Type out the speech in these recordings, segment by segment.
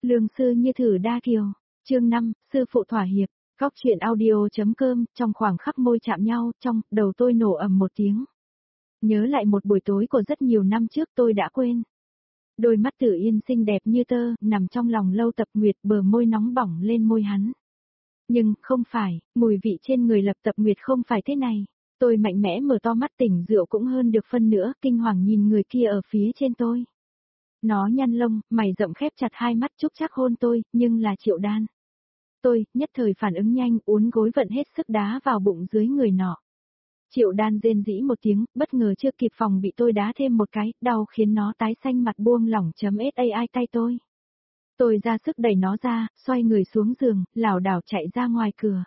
Lương sư như thử đa kiều. Chương 5, sư phụ thỏa hiệp. Góc chuyện audio.com, trong khoảng khắc môi chạm nhau, trong đầu tôi nổ ầm một tiếng. Nhớ lại một buổi tối của rất nhiều năm trước tôi đã quên. Đôi mắt Tử Yên xinh đẹp như tơ, nằm trong lòng Lâu Tập Nguyệt, bờ môi nóng bỏng lên môi hắn. Nhưng, không phải, mùi vị trên người Lập Tập Nguyệt không phải thế này. Tôi mạnh mẽ mở to mắt, tỉnh rượu cũng hơn được phân nữa, kinh hoàng nhìn người kia ở phía trên tôi. Nó nhăn lông, mày rậm khép chặt hai mắt chúc chắc hôn tôi, nhưng là Triệu Đan. Tôi, nhất thời phản ứng nhanh, uốn gối vận hết sức đá vào bụng dưới người nọ. Triệu Đan rên rỉ một tiếng, bất ngờ chưa kịp phòng bị tôi đá thêm một cái, đau khiến nó tái xanh mặt buông lỏng .sai tay tôi. Tôi ra sức đẩy nó ra, xoay người xuống giường, lảo đảo chạy ra ngoài cửa.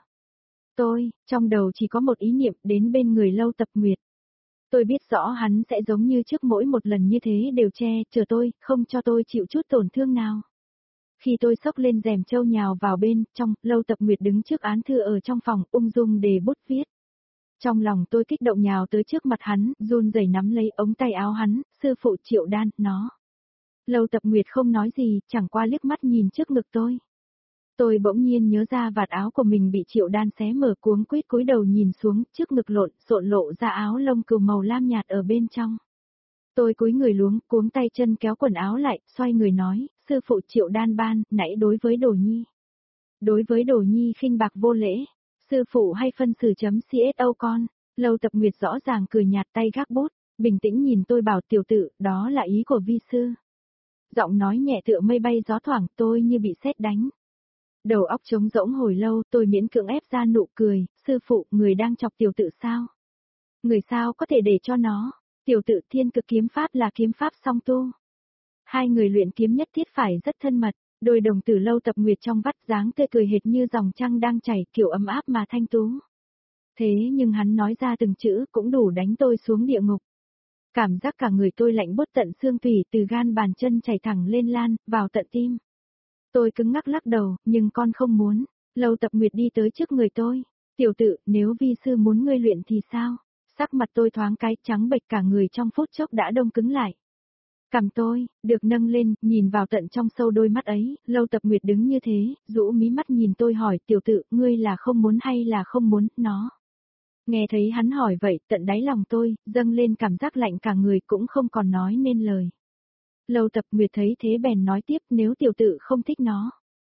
Tôi, trong đầu chỉ có một ý niệm, đến bên người Lâu Tập Nguyệt. Tôi biết rõ hắn sẽ giống như trước, mỗi một lần như thế đều che chở tôi, không cho tôi chịu chút tổn thương nào. Khi tôi xốc lên rèm trâu nhào vào bên trong, Lâu Tập Nguyệt đứng trước án thư ở trong phòng, ung dung đề bút viết. Trong lòng tôi kích động nhào tới trước mặt hắn, run rẩy nắm lấy ống tay áo hắn, sư phụ Triệu Đan, nó. Lâu Tập Nguyệt không nói gì, chẳng qua liếc mắt nhìn trước ngực tôi. Tôi bỗng nhiên nhớ ra vạt áo của mình bị Triệu Đan xé mở, cuống quýt cúi đầu nhìn xuống, trước ngực lộn xộn lộ ra áo lông cừu màu lam nhạt ở bên trong. Tôi cúi người luống, cuống tay chân kéo quần áo lại, xoay người nói, sư phụ Triệu Đan ban, nãy đối với Đồ Nhi. Đối với Đồ Nhi khinh bạc vô lễ, sư phụ hay phân xử.cso con. Lâu Tập Nguyệt rõ ràng cười nhạt, tay gác bút, bình tĩnh nhìn tôi bảo tiểu tử, đó là ý của vi sư. Giọng nói nhẹ tựa mây bay gió thoảng, tôi như bị sét đánh. Đầu óc trống rỗng hồi lâu, tôi miễn cưỡng ép ra nụ cười, sư phụ, người đang chọc tiểu tử sao? Người sao có thể để cho nó? Tiểu tử Thiên Cực kiếm pháp là kiếm pháp song tu. Hai người luyện kiếm nhất thiết phải rất thân mật, đôi đồng tử Lâu Tập Nguyệt trong vắt dáng tươi cười hệt như dòng trăng đang chảy, kiểu ấm áp mà thanh tú. Thế nhưng hắn nói ra từng chữ cũng đủ đánh tôi xuống địa ngục. Cảm giác cả người tôi lạnh buốt tận xương tủy, từ gan bàn chân chảy thẳng lên lan, vào tận tim. Tôi cứng ngắc lắc đầu, nhưng con không muốn. Lâu Tập Nguyệt đi tới trước người tôi. Tiểu tử, nếu vi sư muốn ngươi luyện thì sao? Sắc mặt tôi thoáng cái trắng bệch, cả người trong phút chốc đã đông cứng lại. Cằm tôi, được nâng lên, nhìn vào tận trong sâu đôi mắt ấy, Lâu Tập Nguyệt đứng như thế, rũ mí mắt nhìn tôi hỏi, tiểu tử, ngươi là không muốn hay là không muốn, nó. Nghe thấy hắn hỏi vậy, tận đáy lòng tôi, dâng lên cảm giác lạnh cả người, cũng không còn nói nên lời. Lâu Tập Nguyệt thấy thế bèn nói tiếp, nếu tiểu tử không thích nó.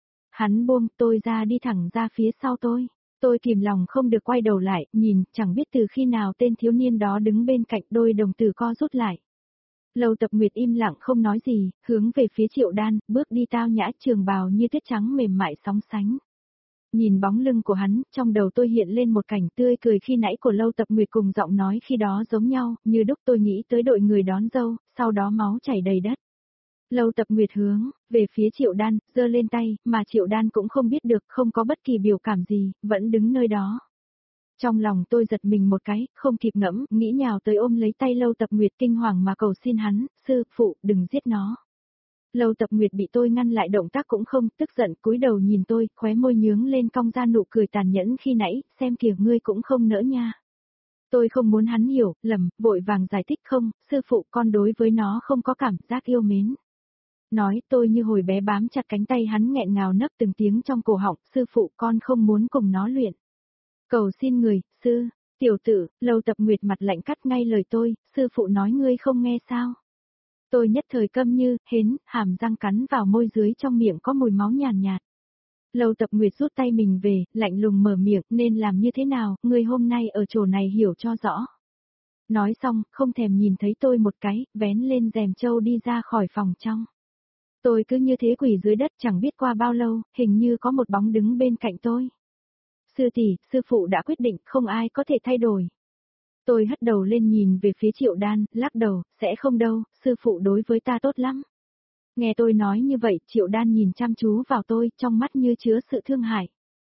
Hắn buông tôi ra, đi thẳng ra phía sau tôi. Tôi kìm lòng không được quay đầu lại, nhìn, chẳng biết từ khi nào tên thiếu niên đó đứng bên cạnh, đôi đồng tử co rút lại. Lâu Tập Nguyệt im lặng không nói gì, hướng về phía Triệu Đan, bước đi tao nhã, trường bào như tuyết trắng mềm mại sóng sánh. Nhìn bóng lưng của hắn, trong đầu tôi hiện lên một cảnh tươi cười khi nãy của Lâu Tập Nguyệt cùng giọng nói khi đó giống nhau, như đúc tôi nghĩ tới đội người đón dâu, sau đó máu chảy đầy đất. Lâu Tập Nguyệt hướng về phía Triệu Đan, giơ lên tay, mà Triệu Đan cũng không biết được, không có bất kỳ biểu cảm gì, vẫn đứng nơi đó. Trong lòng tôi giật mình một cái, không kịp ngẫm, nghĩ nhào tới ôm lấy tay Lâu Tập Nguyệt, kinh hoàng mà cầu xin hắn, sư phụ, đừng giết nó. Lâu Tập Nguyệt bị tôi ngăn lại động tác cũng không, tức giận cúi đầu nhìn tôi, khóe môi nhướng lên cong ra nụ cười tàn nhẫn khi nãy, xem kìa ngươi cũng không nỡ nha. Tôi không muốn hắn hiểu, lầm, vội vàng giải thích không, sư phụ con đối với nó không có cảm giác yêu mến. Nói tôi như hồi bé bám chặt cánh tay hắn nghẹn ngào nấc từng tiếng trong cổ họng, sư phụ con không muốn cùng nó luyện. Cầu xin người, sư, tiểu tử, Lâu Tập Nguyệt mặt lạnh cắt ngay lời tôi, sư phụ nói ngươi không nghe sao. Tôi nhất thời câm như, hến, hàm răng cắn vào môi dưới, trong miệng có mùi máu nhàn nhạt. Lâu Tập Nguyệt rút tay mình về, lạnh lùng mở miệng, nên làm như thế nào, ngươi hôm nay ở chỗ này hiểu cho rõ. Nói xong, không thèm nhìn thấy tôi một cái, vén lên rèm trâu đi ra khỏi phòng trong. Tôi cứ như thế quỳ dưới đất, chẳng biết qua bao lâu, hình như có một bóng đứng bên cạnh tôi. Sư tỷ, sư phụ đã quyết định, không ai có thể thay đổi. Tôi hất đầu lên nhìn về phía Triệu Đan, lắc đầu, sẽ không đâu, sư phụ đối với ta tốt lắm. Nghe tôi nói như vậy, Triệu Đan nhìn chăm chú vào tôi, trong mắt như chứa sự thương hại.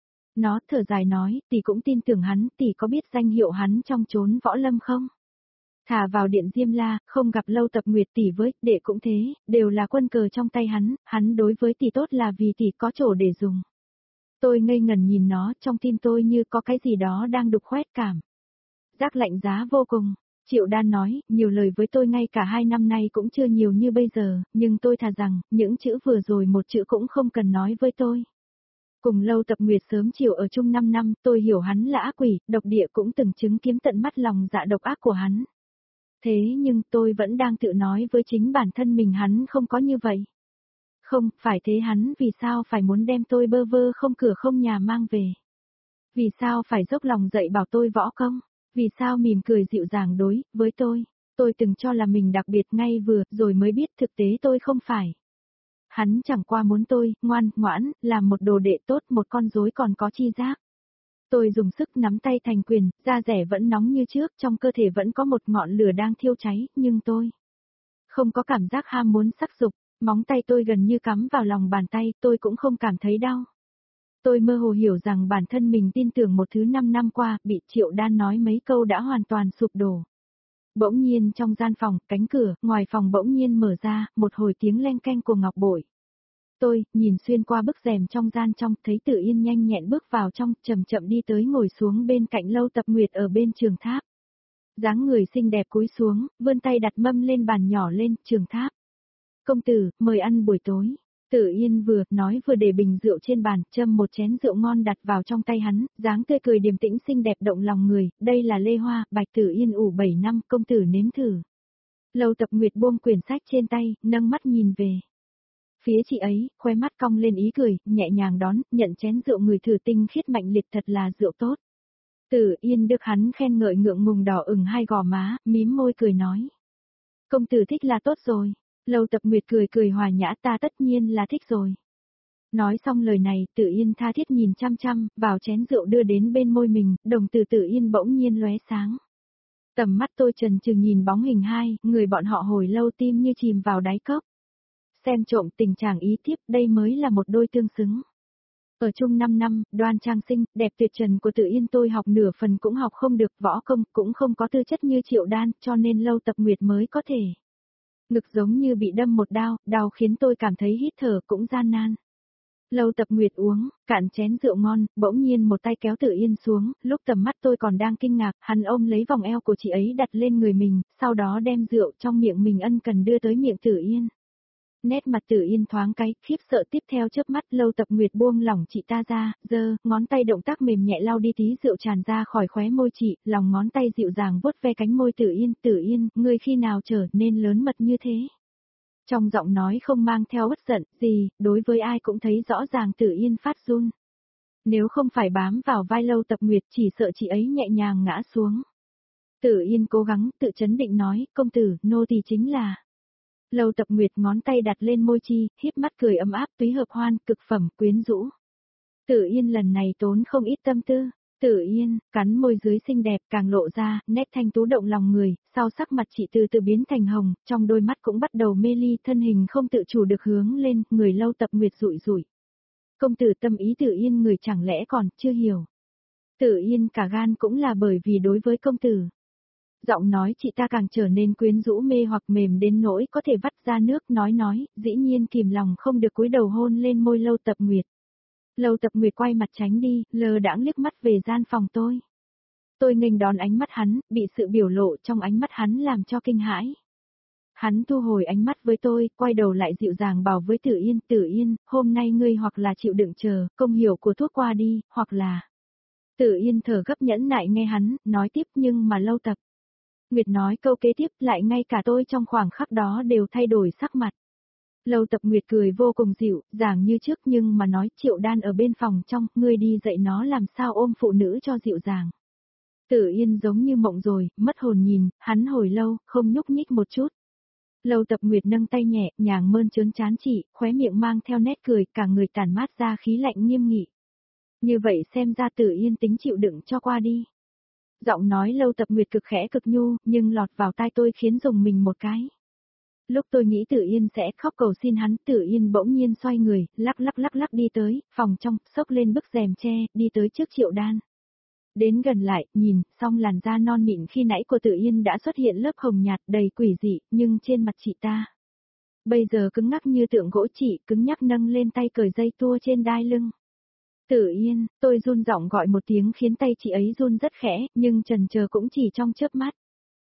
Nó thở dài nói, tỷ cũng tin tưởng hắn, tỷ có biết danh hiệu hắn trong chốn võ lâm không? Thả vào điện Diêm La, không gặp Lâu Tập Nguyệt tỷ với, đệ cũng thế, đều là quân cờ trong tay hắn đối với tỷ tốt là vì tỷ có chỗ để dùng. Tôi ngây ngẩn nhìn nó, trong tim tôi như có cái gì đó đang đục khoét cảm. Giác lạnh giá vô cùng. Triệu Đan nói, nhiều lời với tôi ngay cả 2 năm nay cũng chưa nhiều như bây giờ, nhưng tôi thà rằng, những chữ vừa rồi một chữ cũng không cần nói với tôi. Cùng Lâu Tập Nguyệt sớm chiều ở chung 5 năm, tôi hiểu hắn là ác quỷ, độc địa cũng từng chứng kiến tận mắt lòng dạ độc ác của hắn. Thế nhưng tôi vẫn đang tự nói với chính bản thân mình hắn không có như vậy. Không, phải thế hắn vì sao phải muốn đem tôi bơ vơ không cửa không nhà mang về. Vì sao phải dốc lòng dạy bảo tôi võ công, vì sao mỉm cười dịu dàng đối với tôi. Tôi từng cho là mình đặc biệt ngay vừa rồi mới biết thực tế tôi không phải. Hắn chẳng qua muốn tôi, ngoan, ngoãn, làm một đồ đệ tốt một con rối còn có chi giác. Tôi dùng sức nắm tay thành quyền, da rẻ vẫn nóng như trước, trong cơ thể vẫn có một ngọn lửa đang thiêu cháy, nhưng tôi không có cảm giác ham muốn sắc dục, móng tay tôi gần như cắm vào lòng bàn tay, tôi cũng không cảm thấy đau. Tôi mơ hồ hiểu rằng bản thân mình tin tưởng một thứ 5 năm qua, bị Triệu Đan nói mấy câu đã hoàn toàn sụp đổ. Bỗng nhiên trong gian phòng, cánh cửa, ngoài phòng bỗng nhiên mở ra, một hồi tiếng leng keng của ngọc bội. Tôi, nhìn xuyên qua bức rèm trong gian trong, thấy Tử Yên nhanh nhẹn bước vào trong, chậm chậm đi tới ngồi xuống bên cạnh Lâu Tập Nguyệt ở bên trường tháp. Dáng người xinh đẹp cúi xuống, vươn tay đặt mâm lên bàn nhỏ lên, trường tháp. Công tử, mời ăn buổi tối. Tử Yên vừa nói vừa để bình rượu trên bàn, châm một chén rượu ngon đặt vào trong tay hắn, dáng tươi cười điềm tĩnh xinh đẹp động lòng người, đây là lê hoa, bạch Tử Yên ủ 7 năm, công tử nếm thử. Lâu Tập Nguyệt buông quyển sách trên tay, nâng mắt nhìn về. Phía chị ấy, khóe mắt cong lên ý cười, nhẹ nhàng đón, nhận chén rượu người thử tinh khiết mạnh liệt thật là rượu tốt. Tử Yên được hắn khen ngợi ngượng ngùng đỏ ửng hai gò má, mím môi cười nói. Công tử thích là tốt rồi. Lâu Tập Nguyệt cười cười hòa nhã ta tất nhiên là thích rồi. Nói xong lời này, Tử Yên tha thiết nhìn chăm chăm, vào chén rượu đưa đến bên môi mình, đồng tử Tử Yên bỗng nhiên lóe sáng. Tầm mắt tôi trần trừng nhìn bóng hình hai, người bọn họ hồi lâu tim như chìm vào đáy cốc. Xem trộm tình trạng ý thiếp, đây mới là một đôi tương xứng. Ở chung 5 năm, đoan trang xinh, đẹp tuyệt trần của Tử Yên tôi học nửa phần cũng học không được, võ công cũng không có tư chất như Triệu Đan, cho nên Lâu Tập Nguyệt mới có thể. Ngực giống như bị đâm một đao, đau khiến tôi cảm thấy hít thở cũng gian nan. Lâu Tập Nguyệt uống, cạn chén rượu ngon, bỗng nhiên một tay kéo Tử Yên xuống, lúc tầm mắt tôi còn đang kinh ngạc, hắn ôm lấy vòng eo của chị ấy đặt lên người mình, sau đó đem rượu trong miệng mình ân cần đưa tới miệng Tử Yên. Nét mặt Tử Yên thoáng cái, khiếp sợ tiếp theo chớp mắt Lâu Tập Nguyệt buông lỏng chị ta ra, giơ, ngón tay động tác mềm nhẹ lau đi tí rượu tràn ra khỏi khóe môi chị, lòng ngón tay dịu dàng vuốt ve cánh môi Tử Yên, ngươi khi nào trở nên lớn mật như thế? Trong giọng nói không mang theo uất giận, gì, đối với ai cũng thấy rõ ràng Tử Yên phát run. Nếu không phải bám vào vai Lâu Tập Nguyệt chỉ sợ chị ấy nhẹ nhàng ngã xuống. Tử Yên cố gắng tự chấn định nói, công tử, nô tỳ chính là... Lâu Tập Nguyệt ngón tay đặt lên môi chi, híp mắt cười ấm áp túy hợp hoan, cực phẩm, quyến rũ. Tử Yên lần này tốn không ít tâm tư. Tử Yên, cắn môi dưới xinh đẹp càng lộ ra, nét thanh tú động lòng người, sau sắc mặt chị từ từ biến thành hồng, trong đôi mắt cũng bắt đầu mê ly, thân hình không tự chủ được hướng lên, người Lâu Tập Nguyệt rụi rụi. Công tử tâm ý Tử Yên người chẳng lẽ còn chưa hiểu. Tử Yên cả gan cũng là bởi vì đối với công tử. Giọng nói chị ta càng trở nên quyến rũ mê hoặc mềm đến nỗi có thể vắt ra nước nói, dĩ nhiên kìm lòng không được cúi đầu hôn lên môi Lâu Tập Nguyệt. Lâu Tập Nguyệt quay mặt tránh đi, lờ đãng liếc mắt về gian phòng tôi. Tôi nghênh đón ánh mắt hắn, bị sự biểu lộ trong ánh mắt hắn làm cho kinh hãi. Hắn thu hồi ánh mắt với tôi, quay đầu lại dịu dàng bảo với Tử Yên, hôm nay ngươi hoặc là chịu đựng chờ, công hiểu của thuốc qua đi, hoặc là... Tử Yên thở gấp nhẫn nại nghe hắn, nói tiếp nhưng mà Lâu Tập Nguyệt nói câu kế tiếp lại ngay cả tôi trong khoảng khắc đó đều thay đổi sắc mặt. Lâu Tập Nguyệt cười vô cùng dịu, dàng như trước nhưng mà nói Triệu Đan ở bên phòng trong, ngươi đi dạy nó làm sao ôm phụ nữ cho dịu dàng. Tử Yên giống như mộng rồi, mất hồn nhìn, hắn hồi lâu, không nhúc nhích một chút. Lâu Tập Nguyệt nâng tay nhẹ, nhàng mơn trớn trán chị, khóe miệng mang theo nét cười, cả người tản mát ra khí lạnh nghiêm nghị. Như vậy xem ra Tử Yên tính chịu đựng cho qua đi. Giọng nói Lâu Tập Nguyệt cực khẽ cực nhu, nhưng lọt vào tai tôi khiến rùng mình một cái. Lúc tôi nghĩ Tử Yên sẽ khóc cầu xin hắn, Tử Yên bỗng nhiên xoay người, lắc đi tới, phòng trong, xốc lên bức rèm tre, đi tới trước Triệu Đan. Đến gần lại, nhìn, xong làn da non mịn khi nãy của Tử Yên đã xuất hiện lớp hồng nhạt đầy quỷ dị, nhưng trên mặt chị ta. Bây giờ cứng ngắc như tượng gỗ chị, cứng nhắc nâng lên tay cởi dây tua trên đai lưng. Tử Yên, tôi run giọng gọi một tiếng khiến tay chị ấy run rất khẽ, nhưng chần chờ cũng chỉ trong chớp mắt.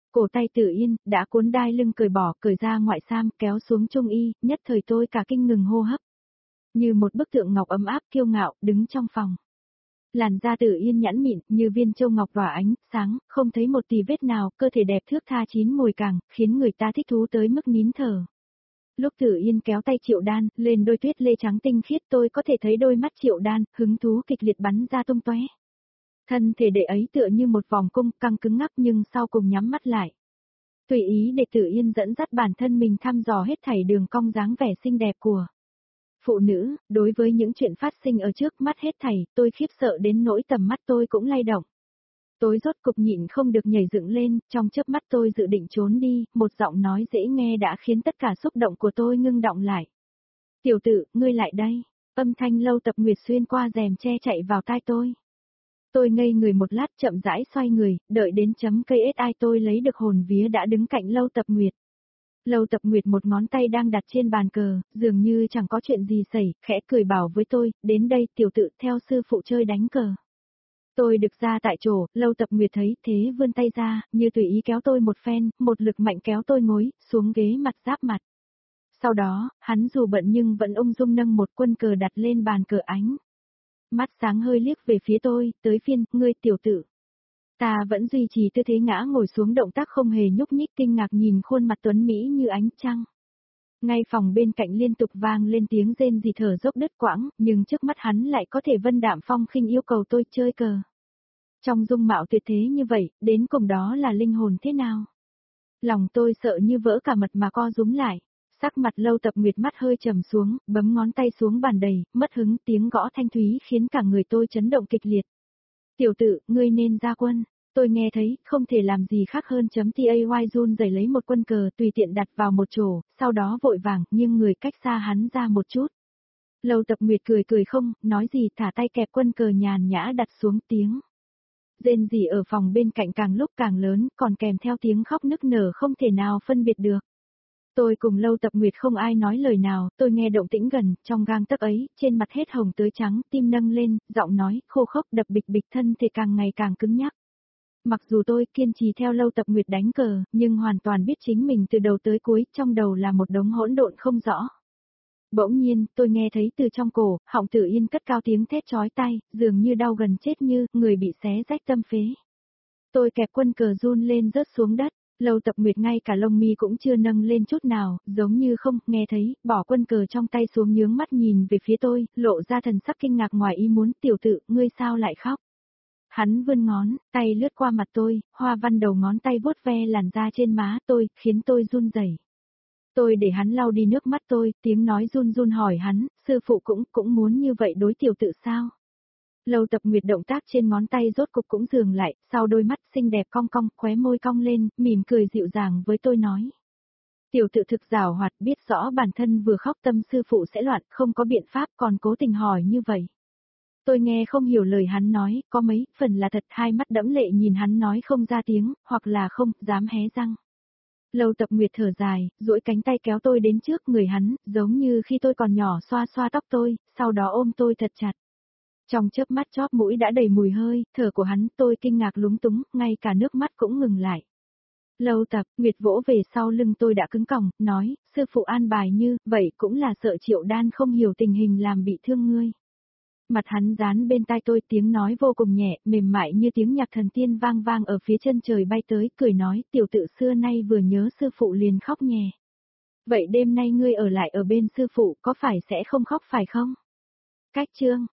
Cổ tay Tử Yên, đã cuốn đai lưng cởi bỏ, cởi ra ngoại sam, kéo xuống trung y, nhất thời tôi cả kinh ngừng hô hấp. Như một bức tượng ngọc ấm áp kiêu ngạo, đứng trong phòng. Làn da Tử Yên nhẵn mịn, như viên châu ngọc tỏa ánh, sáng, không thấy một tì vết nào, cơ thể đẹp thước tha chín mùi càng, khiến người ta thích thú tới mức nín thở. Lúc Tử Yên kéo tay Triệu Đan, lên đôi tuyết lê trắng tinh khiết tôi có thể thấy đôi mắt Triệu Đan, hứng thú kịch liệt bắn ra tung tóe. Thân thể đệ ấy tựa như một vòng cung, căng cứng ngắc nhưng sau cùng nhắm mắt lại. Tùy ý để Tử Yên dẫn dắt bản thân mình thăm dò hết thảy đường cong dáng vẻ xinh đẹp của phụ nữ, đối với những chuyện phát sinh ở trước mắt hết thảy, tôi khiếp sợ đến nỗi tầm mắt tôi cũng lay động. Tôi rốt cục nhịn không được nhảy dựng lên, trong chớp mắt tôi dự định trốn đi, một giọng nói dễ nghe đã khiến tất cả xúc động của tôi ngưng đọng lại. Tiểu tử, ngươi lại đây. Âm thanh Lâu Tập Nguyệt xuyên qua rèm che chạy vào tai tôi. Tôi ngây người một lát chậm rãi xoay người, đợi đến chấm cây SI tôi lấy được hồn vía đã đứng cạnh Lâu Tập Nguyệt. Lâu Tập Nguyệt một ngón tay đang đặt trên bàn cờ, dường như chẳng có chuyện gì xảy, khẽ cười bảo với tôi, đến đây tiểu tử theo sư phụ chơi đánh cờ. Tôi được ra tại chỗ, Lâu Tập Nguyệt thấy thế vươn tay ra, như tùy ý kéo tôi một phen, một lực mạnh kéo tôi ngồi xuống ghế mặt giáp mặt. Sau đó, hắn dù bận nhưng vẫn ung dung nâng một quân cờ đặt lên bàn cờ ánh. Mắt sáng hơi liếc về phía tôi, tới phiên, ngươi tiểu tử. Ta vẫn duy trì tư thế ngã ngồi xuống động tác không hề nhúc nhích kinh ngạc nhìn khuôn mặt tuấn Mỹ như ánh trăng. Ngay phòng bên cạnh liên tục vang lên tiếng rên rỉ thở dốc đứt quãng, nhưng trước mắt hắn lại có thể vân đạm phong khinh yêu cầu tôi chơi cờ. Trong dung mạo tuyệt thế như vậy, đến cùng đó là linh hồn thế nào? Lòng tôi sợ như vỡ cả mật mà co rúm lại. Sắc mặt Lâu Tập Nguyệt mắt hơi trầm xuống, bấm ngón tay xuống bàn đầy, mất hứng tiếng gõ thanh thúy khiến cả người tôi chấn động kịch liệt. Tiểu tử, ngươi nên ra quân. Tôi nghe thấy, không thể làm gì khác hơn chấm tay run rẩy lấy một quân cờ tùy tiện đặt vào một chỗ, sau đó vội vàng, nghiêng người cách xa hắn ra một chút. Lâu Tập Nguyệt cười cười không, nói gì thả tay kẹp quân cờ nhàn nhã đặt xuống tiếng. Rên rỉ ở phòng bên cạnh càng lúc càng lớn, còn kèm theo tiếng khóc nức nở không thể nào phân biệt được. Tôi cùng Lâu Tập Nguyệt không ai nói lời nào, tôi nghe động tĩnh gần, trong gang tấc ấy, trên mặt hết hồng tới trắng, tim nâng lên, giọng nói, khô khốc đập bịch bịch thân thể càng ngày càng cứng nhắc. Mặc dù tôi kiên trì theo Lâu Tập Nguyệt đánh cờ, nhưng hoàn toàn biết chính mình từ đầu tới cuối, trong đầu là một đống hỗn độn không rõ. Bỗng nhiên, tôi nghe thấy từ trong cổ, họng Tử Yên cất cao tiếng thét chói tai, dường như đau gần chết như, người bị xé rách tâm phế. Tôi kẹp quân cờ run lên rớt xuống đất. Lâu Tập Nguyệt ngay cả lông mi cũng chưa nâng lên chút nào, giống như không, nghe thấy, bỏ quân cờ trong tay xuống nhướng mắt nhìn về phía tôi, lộ ra thần sắc kinh ngạc ngoài ý muốn, tiểu tử, ngươi sao lại khóc? Hắn vươn ngón, tay lướt qua mặt tôi, hoa văn đầu ngón tay vuốt ve làn da trên má tôi, khiến tôi run rẩy. Tôi để hắn lau đi nước mắt tôi, tiếng nói run run hỏi hắn, sư phụ cũng muốn như vậy đối tiểu tự sao? Lâu Tập Nguyệt động tác trên ngón tay rốt cục cũng dừng lại, sau đôi mắt xinh đẹp cong cong, khóe môi cong lên, mỉm cười dịu dàng với tôi nói. Tiểu tự thực giảo hoạt biết rõ bản thân vừa khóc tâm sư phụ sẽ loạn, không có biện pháp còn cố tình hỏi như vậy. Tôi nghe không hiểu lời hắn nói, có mấy phần là thật, hai mắt đẫm lệ nhìn hắn nói không ra tiếng, hoặc là không dám hé răng. Lâu Tập Nguyệt thở dài, duỗi cánh tay kéo tôi đến trước người hắn, giống như khi tôi còn nhỏ xoa xoa tóc tôi, sau đó ôm tôi thật chặt. Trong chớp mắt chóp mũi đã đầy mùi hơi, thở của hắn tôi kinh ngạc lúng túng, ngay cả nước mắt cũng ngừng lại. Lâu Tập Nguyệt vỗ về sau lưng tôi đã cứng còng, nói, sư phụ an bài như, vậy cũng là sợ Triệu Đan không hiểu tình hình làm bị thương ngươi. Mặt hắn dán bên tai tôi tiếng nói vô cùng nhẹ, mềm mại như tiếng nhạc thần tiên vang vang ở phía chân trời bay tới, cười nói, tiểu tự xưa nay vừa nhớ sư phụ liền khóc nhè. Vậy đêm nay ngươi ở lại ở bên sư phụ có phải sẽ không khóc phải không? Cách chương